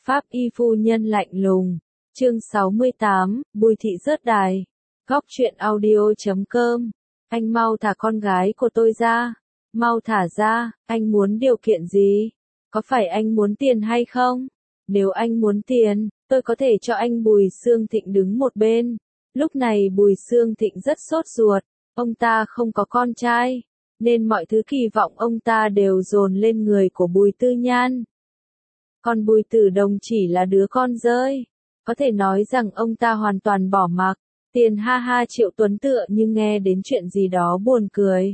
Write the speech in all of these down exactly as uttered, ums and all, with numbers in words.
Pháp y phu nhân lạnh lùng. Chương sáu mươi tám, Bùi thị rớt đài. Góc truyện audio chấm com. Anh mau thả con gái của tôi ra. Mau thả ra, anh muốn điều kiện gì? Có phải anh muốn tiền hay không? Nếu anh muốn tiền, tôi có thể cho anh. Bùi Xương Thịnh đứng một bên. Lúc này Bùi Xương Thịnh rất sốt ruột. Ông ta không có con trai, nên mọi thứ kỳ vọng ông ta đều dồn lên người của Bùi Tư Nhan. Còn Bùi Tử Đồng chỉ là đứa con rơi. Có thể nói rằng ông ta hoàn toàn bỏ mặc. Tiền ha ha. Triệu Tuấn tựa như nghe đến chuyện gì đó buồn cười.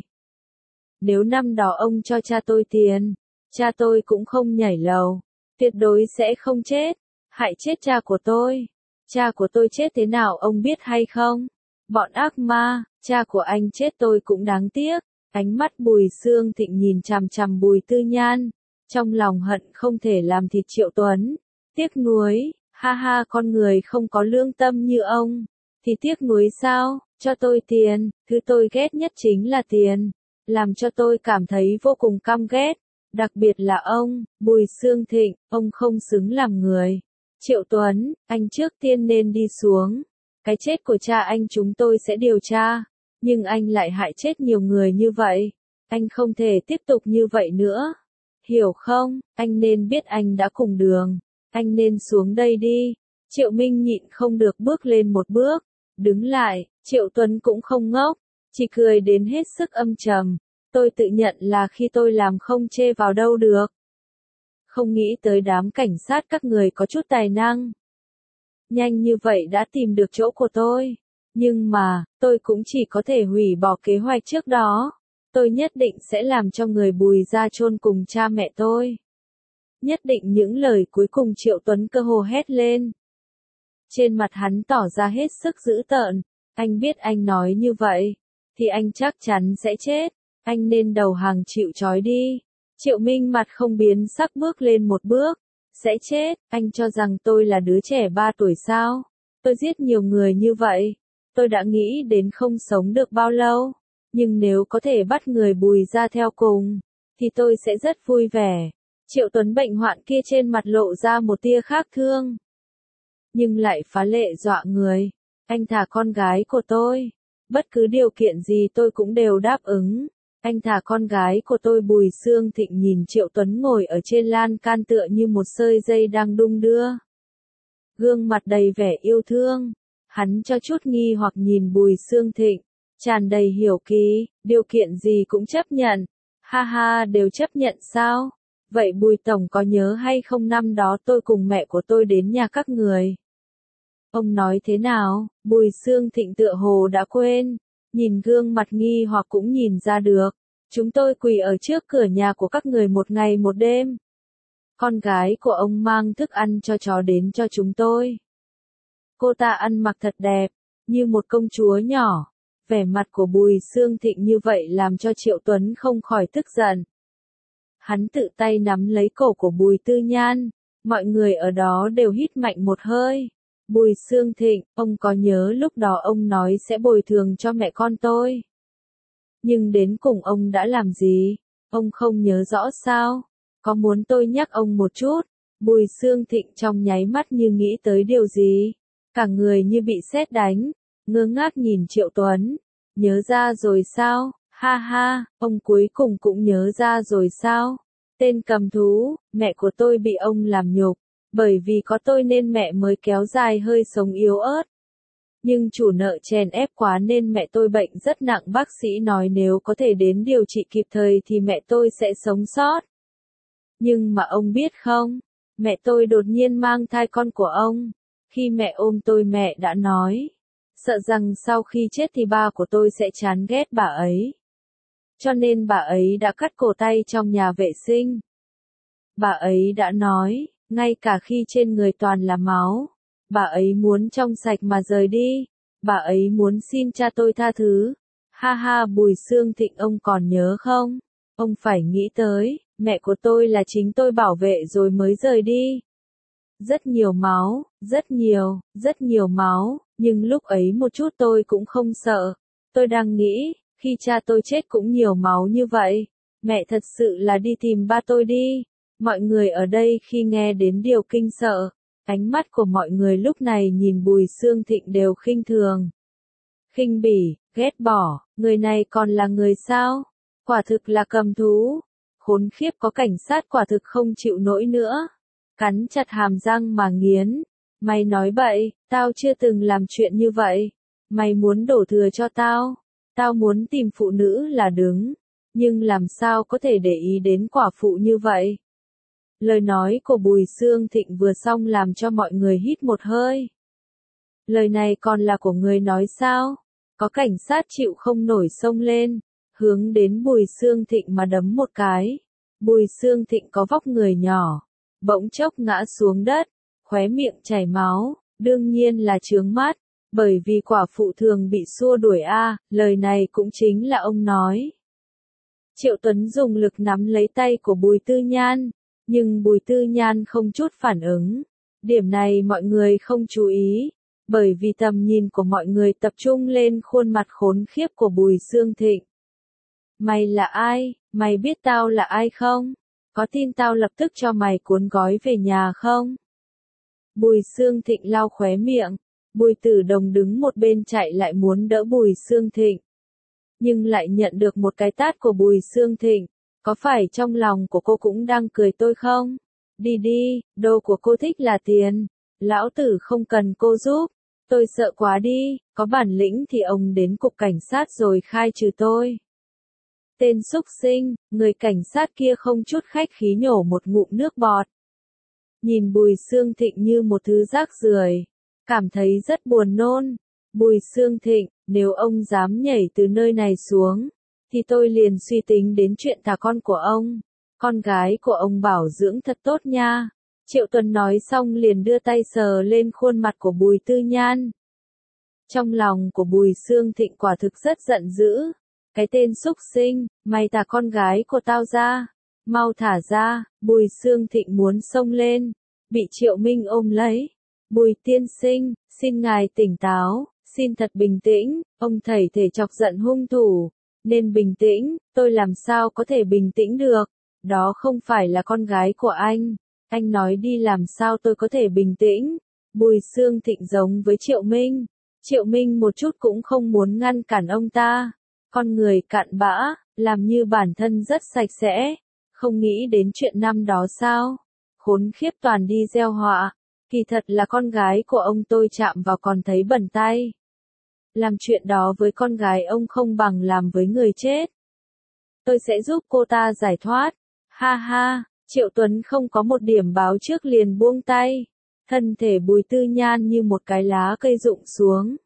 Nếu năm đó ông cho cha tôi tiền, cha tôi cũng không nhảy lầu, tuyệt đối sẽ không chết, hại chết cha của tôi. Cha của tôi chết thế nào ông biết hay không? Bọn ác ma, cha của anh chết tôi cũng đáng tiếc. Ánh mắt Bùi Xương Thịnh nhìn chằm chằm Bùi Tư Nhan, trong lòng hận không thể làm thịt Triệu Tuấn. Tiếc nuối, ha ha, con người không có lương tâm như ông, thì tiếc nuối sao? Cho tôi tiền, thứ tôi ghét nhất chính là tiền, làm cho tôi cảm thấy vô cùng căm ghét, đặc biệt là ông, Bùi Xương Thịnh, ông không xứng làm người. Triệu Tuấn, anh trước tiên nên đi xuống, cái chết của cha anh chúng tôi sẽ điều tra, nhưng anh lại hại chết nhiều người như vậy, anh không thể tiếp tục như vậy nữa. Hiểu không? Anh nên biết anh đã cùng đường. Anh nên xuống đây đi. Triệu Minh nhịn không được bước lên một bước. Đứng lại, Triệu Tuấn cũng không ngốc. Chỉ cười đến hết sức âm trầm. Tôi tự nhận là khi tôi làm không chê vào đâu được. Không nghĩ tới đám cảnh sát các người có chút tài năng. Nhanh như vậy đã tìm được chỗ của tôi. Nhưng mà, tôi cũng chỉ có thể hủy bỏ kế hoạch trước đó. Tôi nhất định sẽ làm cho người Bùi ra chôn cùng cha mẹ tôi. Nhất định. Những lời cuối cùng Triệu Tuấn cơ hồ hét lên. Trên mặt hắn tỏ ra hết sức dữ tợn. Anh biết anh nói như vậy, thì anh chắc chắn sẽ chết. Anh nên đầu hàng chịu trói đi. Triệu Minh mặt không biến sắc bước lên một bước. Sẽ chết, anh cho rằng tôi là đứa trẻ ba tuổi sao? Tôi giết nhiều người như vậy. Tôi đã nghĩ đến không sống được bao lâu. Nhưng nếu có thể bắt người Bùi ra theo cùng, thì tôi sẽ rất vui vẻ. Triệu Tuấn bệnh hoạn kia trên mặt lộ ra một tia khác thương, nhưng lại phá lệ dọa người. Anh thả con gái của tôi. Bất cứ điều kiện gì tôi cũng đều đáp ứng. Anh thả con gái của tôi. Bùi Xương Thịnh nhìn Triệu Tuấn ngồi ở trên lan can tựa như một sợi dây đang đung đưa. Gương mặt đầy vẻ yêu thương. Hắn cho chút nghi hoặc nhìn Bùi Xương Thịnh, tràn đầy hiểu kỳ. Điều kiện gì cũng chấp nhận. Ha ha, đều chấp nhận sao? Vậy Bùi Tổng có nhớ hay không năm đó tôi cùng mẹ của tôi đến nhà các người? Ông nói thế nào? Bùi Xương Thịnh tựa hồ đã quên. Nhìn gương mặt nghi hoặc cũng nhìn ra được. Chúng tôi quỳ ở trước cửa nhà của các người một ngày một đêm. Con gái của ông mang thức ăn cho chó đến cho chúng tôi. Cô ta ăn mặc thật đẹp, như một công chúa nhỏ. Vẻ mặt của Bùi Xương Thịnh như vậy làm cho Triệu Tuấn không khỏi tức giận. Hắn tự tay nắm lấy cổ của Bùi Tư Nhan. Mọi người ở đó đều hít mạnh một hơi. Bùi Xương Thịnh, ông có nhớ lúc đó ông nói sẽ bồi thường cho mẹ con tôi? Nhưng đến cùng ông đã làm gì? Ông không nhớ rõ sao? Có muốn tôi nhắc ông một chút? Bùi Xương Thịnh trong nháy mắt như nghĩ tới điều gì. Cả người như bị sét đánh. Ngơ ngác nhìn Triệu Tuấn. Nhớ ra rồi sao? Ha ha, ông cuối cùng cũng nhớ ra rồi sao? Tên cầm thú, mẹ của tôi bị ông làm nhục. Bởi vì có tôi nên mẹ mới kéo dài hơi sống yếu ớt. Nhưng chủ nợ chèn ép quá nên mẹ tôi bệnh rất nặng. Bác sĩ nói nếu có thể đến điều trị kịp thời thì mẹ tôi sẽ sống sót. Nhưng mà ông biết không, mẹ tôi đột nhiên mang thai con của ông. Khi mẹ ôm tôi mẹ đã nói, sợ rằng sau khi chết thì ba của tôi sẽ chán ghét bà ấy. Cho nên bà ấy đã cắt cổ tay trong nhà vệ sinh. Bà ấy đã nói, ngay cả khi trên người toàn là máu, bà ấy muốn trong sạch mà rời đi. Bà ấy muốn xin cha tôi tha thứ. Ha ha, Bùi Xương Thịnh, ông còn nhớ không? Ông phải nghĩ tới, mẹ của tôi là chính tôi bảo vệ rồi mới rời đi. Rất nhiều máu, rất nhiều, rất nhiều máu, nhưng lúc ấy một chút tôi cũng không sợ. Tôi đang nghĩ, khi cha tôi chết cũng nhiều máu như vậy, mẹ thật sự là đi tìm ba tôi đi. Mọi người ở đây khi nghe đến điều kinh sợ, ánh mắt của mọi người lúc này nhìn Bùi Xương Thịnh đều khinh thường. Khinh bỉ, ghét bỏ, người này còn là người sao? Quả thực là cầm thú. Khốn khiếp, có cảnh sát quả thực không chịu nổi nữa. Cắn chặt hàm răng mà nghiến. Mày nói bậy, tao chưa từng làm chuyện như vậy. Mày muốn đổ thừa cho tao. Tao muốn tìm phụ nữ là đứng. Nhưng làm sao có thể để ý đến quả phụ như vậy? Lời nói của Bùi Xương Thịnh vừa xong làm cho mọi người hít một hơi. Lời này còn là của người nói sao? Có cảnh sát chịu không nổi xông lên, hướng đến Bùi Xương Thịnh mà đấm một cái. Bùi Xương Thịnh có vóc người nhỏ, bỗng chốc ngã xuống đất, khóe miệng chảy máu, đương nhiên là chướng mắt, bởi vì quả phụ thường bị xua đuổi a, lời này cũng chính là ông nói. Triệu Tuấn dùng lực nắm lấy tay của Bùi Tư Nhan, nhưng Bùi Tư Nhan không chút phản ứng. Điểm này mọi người không chú ý, bởi vì tầm nhìn của mọi người tập trung lên khuôn mặt khốn khiếp của Bùi Xương Thịnh. Mày là ai? Mày biết tao là ai không? Có tin tao lập tức cho mày cuốn gói về nhà không? Bùi Xương Thịnh lau khóe miệng, Bùi Tử Đồng đứng một bên chạy lại muốn đỡ Bùi Xương Thịnh. Nhưng lại nhận được một cái tát của Bùi Xương Thịnh. Có phải trong lòng của cô cũng đang cười tôi không? Đi đi, đồ của cô thích là tiền. Lão tử không cần cô giúp. Tôi sợ quá đi, có bản lĩnh thì ông đến cục cảnh sát rồi khai trừ tôi. Tên xúc sinh, người cảnh sát kia không chút khách khí nhổ một ngụm nước bọt. Nhìn Bùi Xương Thịnh như một thứ rác rưởi, cảm thấy rất buồn nôn. Bùi Xương Thịnh, nếu ông dám nhảy từ nơi này xuống, thì tôi liền suy tính đến chuyện thả con của ông. Con gái của ông bảo dưỡng thật tốt nha. Triệu Tuấn nói xong liền đưa tay sờ lên khuôn mặt của Bùi Tư Nhan. Trong lòng của Bùi Xương Thịnh quả thực rất giận dữ. Cái tên xúc sinh, mày thả con gái của tao ra. Mau thả ra, Bùi Xương Thịnh muốn xông lên. Bị Triệu Minh ôm lấy. Bùi tiên sinh, xin ngài tỉnh táo, xin thật bình tĩnh, ông thầy thể chọc giận hung thủ. Nên bình tĩnh, tôi làm sao có thể bình tĩnh được. Đó không phải là con gái của anh. Anh nói đi làm sao tôi có thể bình tĩnh. Bùi Xương Thịnh giống với Triệu Minh. Triệu Minh một chút cũng không muốn ngăn cản ông ta. Con người cặn bã, làm như bản thân rất sạch sẽ. Không nghĩ đến chuyện năm đó sao. Khốn khiếp toàn đi gieo họa. Kỳ thật là con gái của ông tôi chạm vào còn thấy bẩn tay. Làm chuyện đó với con gái ông không bằng làm với người chết. Tôi sẽ giúp cô ta giải thoát. Ha ha, Triệu Tuấn không có một điểm báo trước liền buông tay. Thân thể Bùi Tư Nhan như một cái lá cây rụng xuống.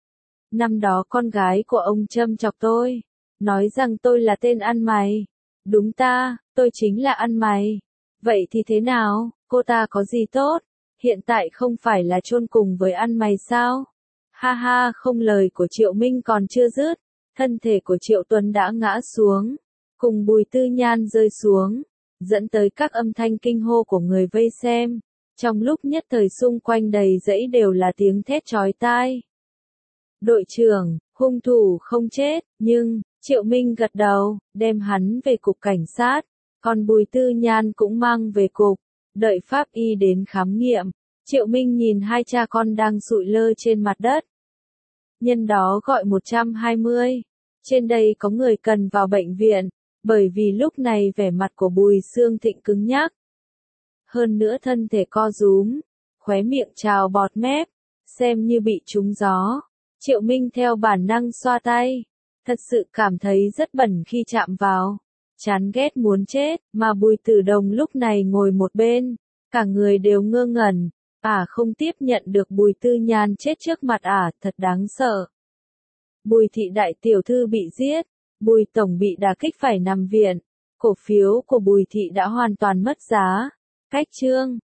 Năm đó con gái của ông châm chọc tôi. Nói rằng tôi là tên ăn mày. Đúng ta, tôi chính là ăn mày. Vậy thì thế nào, cô ta có gì tốt? Hiện tại không phải là chôn cùng với ăn mày sao? Ha ha, không, lời của Triệu Minh còn chưa dứt. Thân thể của Triệu Tuấn đã ngã xuống. Cùng Bùi Tư Nhan rơi xuống. Dẫn tới các âm thanh kinh hô của người vây xem. Trong lúc nhất thời xung quanh đầy dãy đều là tiếng thét chói tai. Đội trưởng, hung thủ không chết, nhưng, Triệu Minh gật đầu, đem hắn về cục cảnh sát. Còn Bùi Tư Nhan cũng mang về cục. Đợi pháp y đến khám nghiệm. Triệu Minh nhìn hai cha con đang sụi lơ trên mặt đất. Nhân đó gọi một trăm hai mươi. Trên đây có người cần vào bệnh viện, bởi vì lúc này vẻ mặt của Bùi Xương Thịnh cứng nhắc. Hơn nữa thân thể co rúm, khóe miệng trào bọt mép, xem như bị trúng gió. Triệu Minh theo bản năng xoa tay, thật sự cảm thấy rất bẩn khi chạm vào. Chán ghét muốn chết, mà Bùi Tử Đồng lúc này ngồi một bên, cả người đều ngơ ngẩn. Ả không tiếp nhận được Bùi Tư Nhan chết trước mặt ả, thật đáng sợ. Bùi thị đại tiểu thư bị giết, Bùi tổng bị đả kích phải nằm viện, cổ phiếu của Bùi thị đã hoàn toàn mất giá. Cách chương